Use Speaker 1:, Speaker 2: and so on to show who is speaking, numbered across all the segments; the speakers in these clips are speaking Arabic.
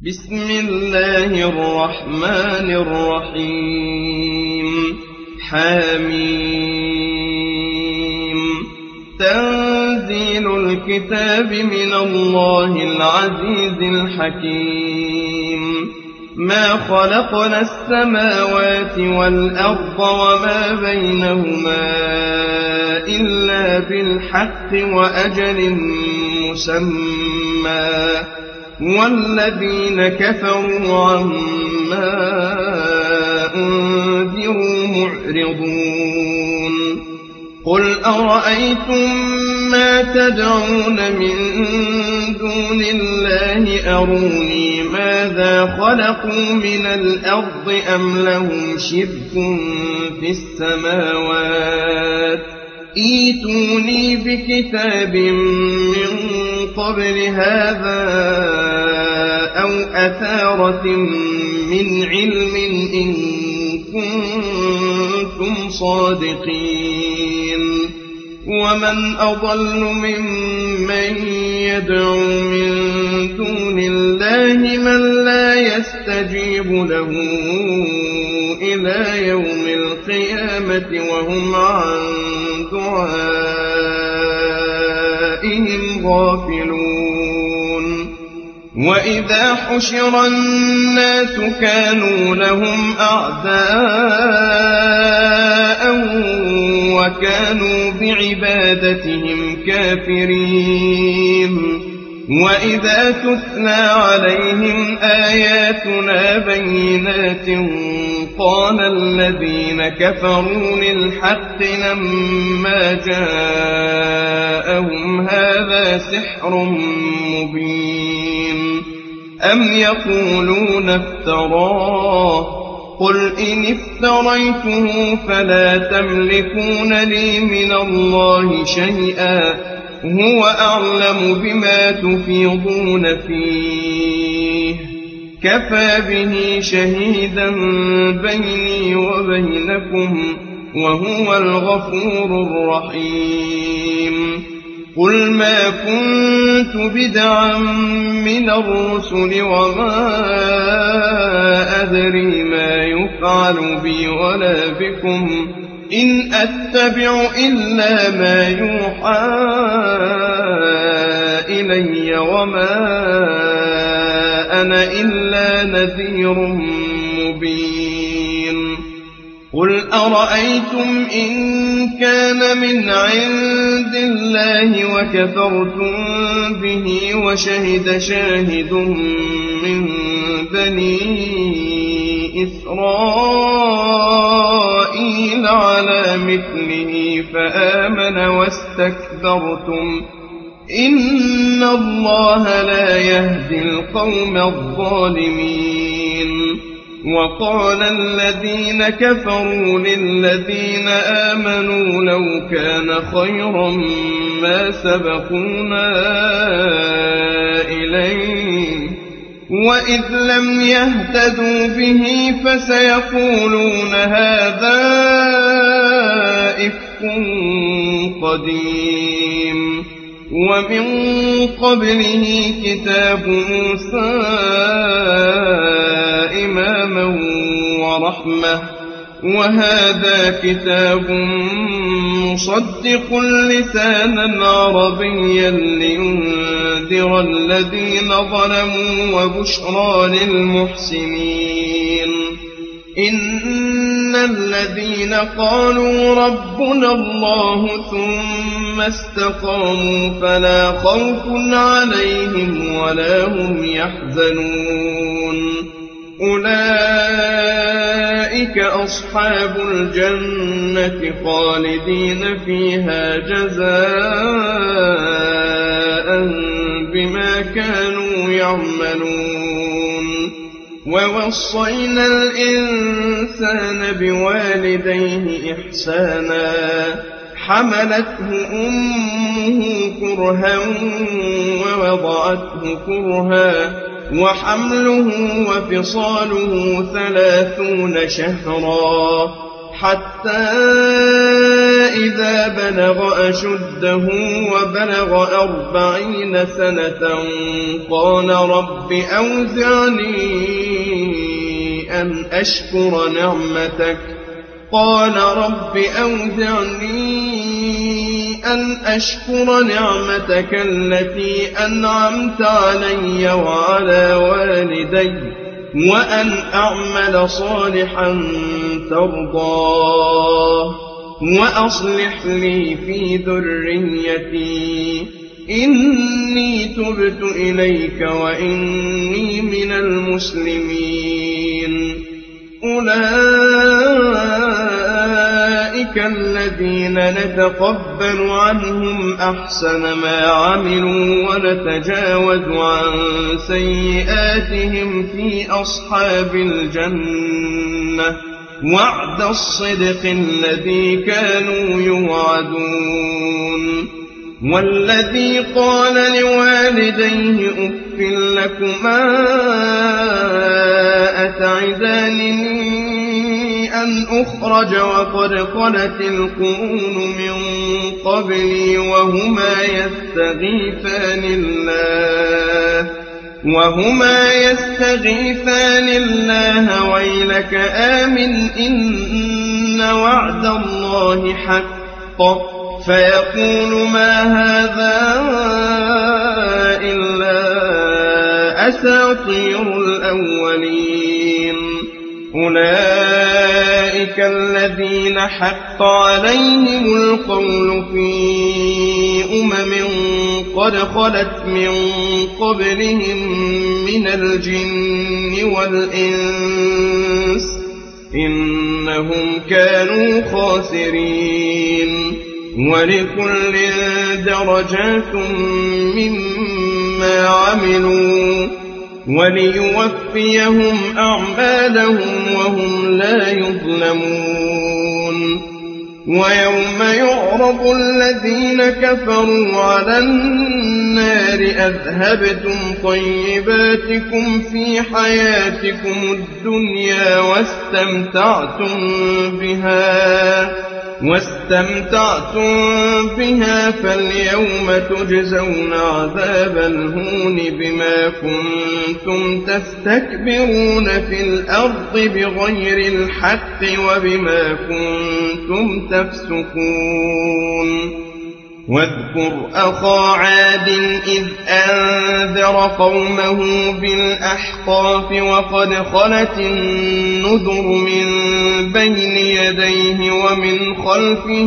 Speaker 1: بسم الله الرحمن الرحيم حميم تنزيل الكتاب من الله العزيز الحكيم ما خلقنا السماوات والأرض وما بينهما إلا بالحق وأجل مسمى والذين كفروا عما أنذروا معرضون قل أرأيتم ما تدعون من دون الله أروني ماذا خلقوا من الأرض أم لهم شرك في السماوات ائتوني بكتاب من قبل هذا أو أثارة من علم إن كنتم صادقين ومن أضل ممن يدعو من دون الله من لا يستجيب له إلى يوم القيامة وهم عن دعائهم غافلون وإذا حشر الناس كانوا لهم أعداء وكانوا بعبادتهم كافرين وإذا تتلى عليهم آياتنا بينات قال الذين كفروا للحق لما جاءهم هذا سحر مبين أم يقولون افتراه قل إن افتريته فلا تملكون لي من الله شيئا هو أعلم بما تفيضون فيه كفى به شهيدا بيني وبينكم وهو الغفور الرحيم قل ما كنت بدعا من الرسل وما أدري ما يفعل بي ولا بكم إن أتبع إلا ما يوحى إلي وما أنا إلا نذير مبين قل أرأيتم إن كان من عند الله وكفرتم به وشهد شاهد من بني إسرائيل على مثله فآمن واستكبرتم إن الله لا يهدي القوم الظالمين وقال الذين كفروا للذين آمنوا لو كان خيرا ما سبقونا إليه وإذ لم يهتدوا به فسيقولون هذا إفك قديم ومن قبله كتاب موسى إماما ورحمة وهذا كتاب مصدق لسانا عربيا لينذر الذين ظلموا وبشرى للمحسنين إن الذين قالوا ربنا الله ثم استقاموا فلا خوف عليهم ولا هم يحزنون أولئك أصحاب الجنة خالدين فيها جزاء بما كانوا يعملون ووصينا الإنسان بوالديه إحسانا حملته أمه كرها ووضعته كرها وحمله وفصاله 30 شهرا حتى إذا بلغ أشده وبلغ 40 سنة قال رب أوزعني أن أشكر نعمتك التي أنعمت علي وعلى والدي وأن أعمل صالحا ترضاه وأصلح لي في ذريتي إني تبت إليك وإني من المسلمين. أولئك الذين نتقبل عنهم أحسن ما عملوا ونتجاوز عن سيئاتهم في أصحاب الجنة وعد الصدق الذي كانوا يوعدون. والذي قال لوالديه أف لكما أتعدانني أن أخرج وقد خلت القرون من قبلي وهما يستغيثان الله ويلك آمن إن وعد الله حق فيقول ما هذا إلا أساطير الأولين. أولئك الذين حق عليهم القول في قد خلت من قبلهم من الجن والإنس إنهم كانوا خاسرين. ولكل درجات مما عملوا وليوفيهم أعمالهم وهم لا يظلمون. ويوم يعرض الذين كفروا على النار أذهبتم طيباتكم في حياتكم الدنيا واستمتعتم بها فاليوم تجزون عذاب الهون بما كنتم تستكبرون في الأرض بغير الحق وبما كنتم تفسقون. واذكر أخا عاد إذ أنذر قومه بالأحقاف وقد خلت النذر من بين يديه ومن خلفه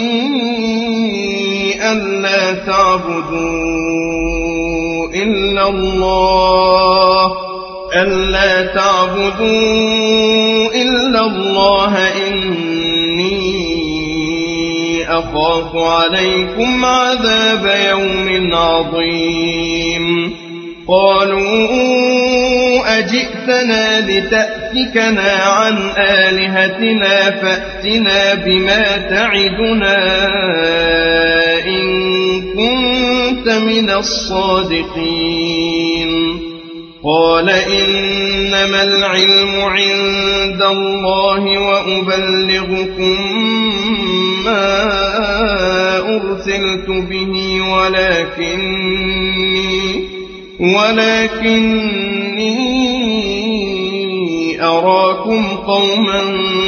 Speaker 1: ألا تعبدوا إلا الله إني أخاف عليكم عذاب يوم عظيم. قالوا أجئتنا لتأفكنا عن آلهتنا فأتنا بما تعدنا إن كنت من الصادقين. قال إنما العلم عند الله وأبلغكم ما أرسلت به ولكني أراكم قوما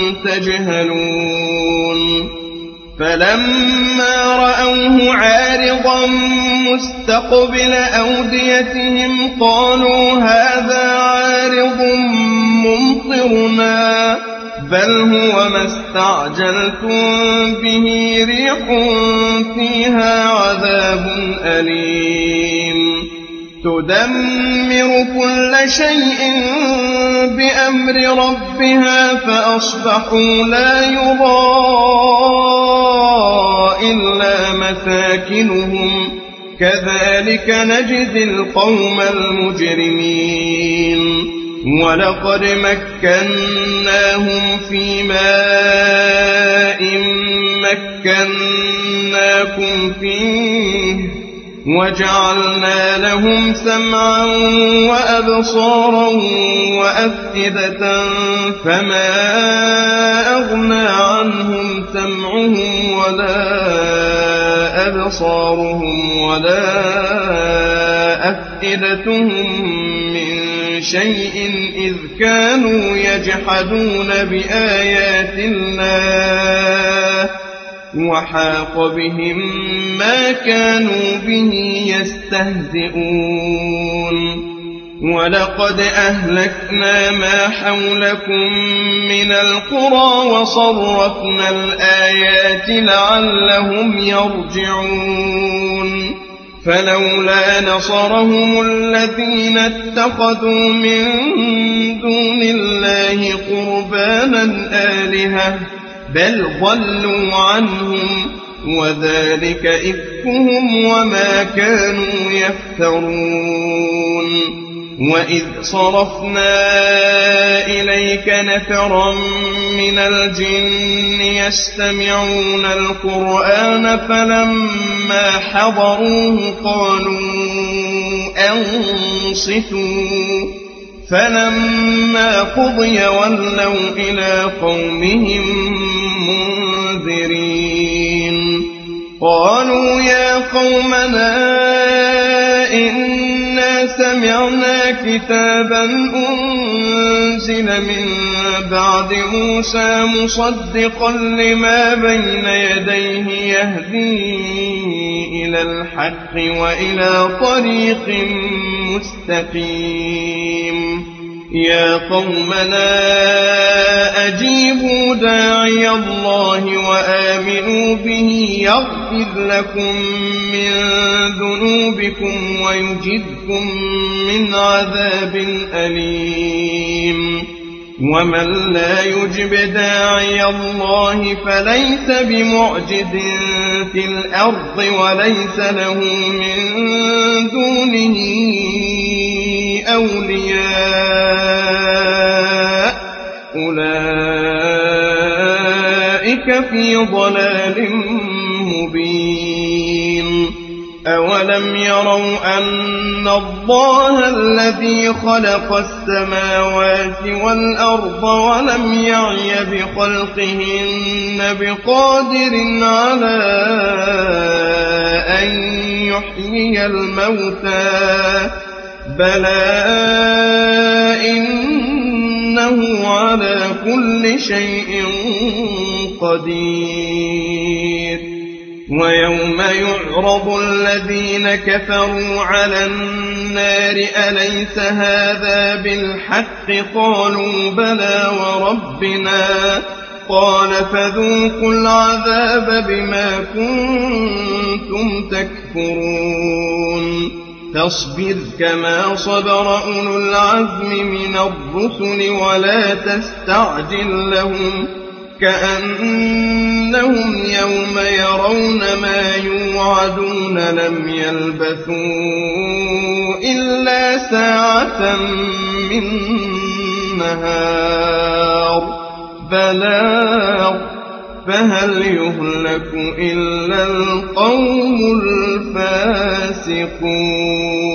Speaker 1: تجهلون. فلما رأوه عارضا مستقبل أوديتهم قالوا هذا عارض ممطرنا بل هو ما استعجلتم به ريح فيها عذاب أليم تدمر كل شيء بأمر ربها فأصبحوا لا يرى إلا مساكنهم كذلك نجزي القوم المجرمين. ولقد مكناهم في ماء مكناكم فيه وجعلنا لهم سمعا وأبصارا وأفئدة فما أغنى عنهم سمعهم ولا أبصارهم ولا أفئدتهم من شيء إذ كانوا يجحدون بآيات الله وحاق بهم ما كانوا به يستهزئون ولقد أهلكنا ما حولكم من القرى وصرفنا الآيات لعلهم يرجعون فلولا نصرهم الذين اتخذوا من دون الله قربانا آلهة بل ضلوا عنهم وذلك إفكهم وما كانوا يفترون وإذ صرفنا إليك نفرا من الجن يستمعون القرآن فلما حضروه قالوا أنصتوا فلما قضي ولوا إلى قومهم منذرين قالوا يا قومنا إنا سمعنا كتابا أنزل من بعد موسى مصدقا لما بين يديه يهدي إلى الحق وإلى طريق مستقيم يا قومنا أجيبوا داعي الله وآمنوا به يغفر لكم من ذنوبكم ويجركم من عذاب أليم ومن لا يجب داعي الله فليس بمعجز في الأرض وليس له من دونه أولياء أولئك في ضلال مبين أولم يروا أن الله الذي خلق السماوات والأرض ولم يعي بخلقهن بقادر على أن يحيي الموتى بلى إنه على كل شيء قدير ويوم يعرض الذين كفروا على النار أليس هذا بالحق قالوا بلى وربنا قال فذوقوا العذاب بما كنتم تكفرون فاصبر كما صبر أولو العزم من الرسل ولا تستعجل لهم كأنهم يوم يرون ما يوعدون لم يلبثوا إلا ساعة من نهار بلاغ فهل يهلك إلا القوم الفاسقون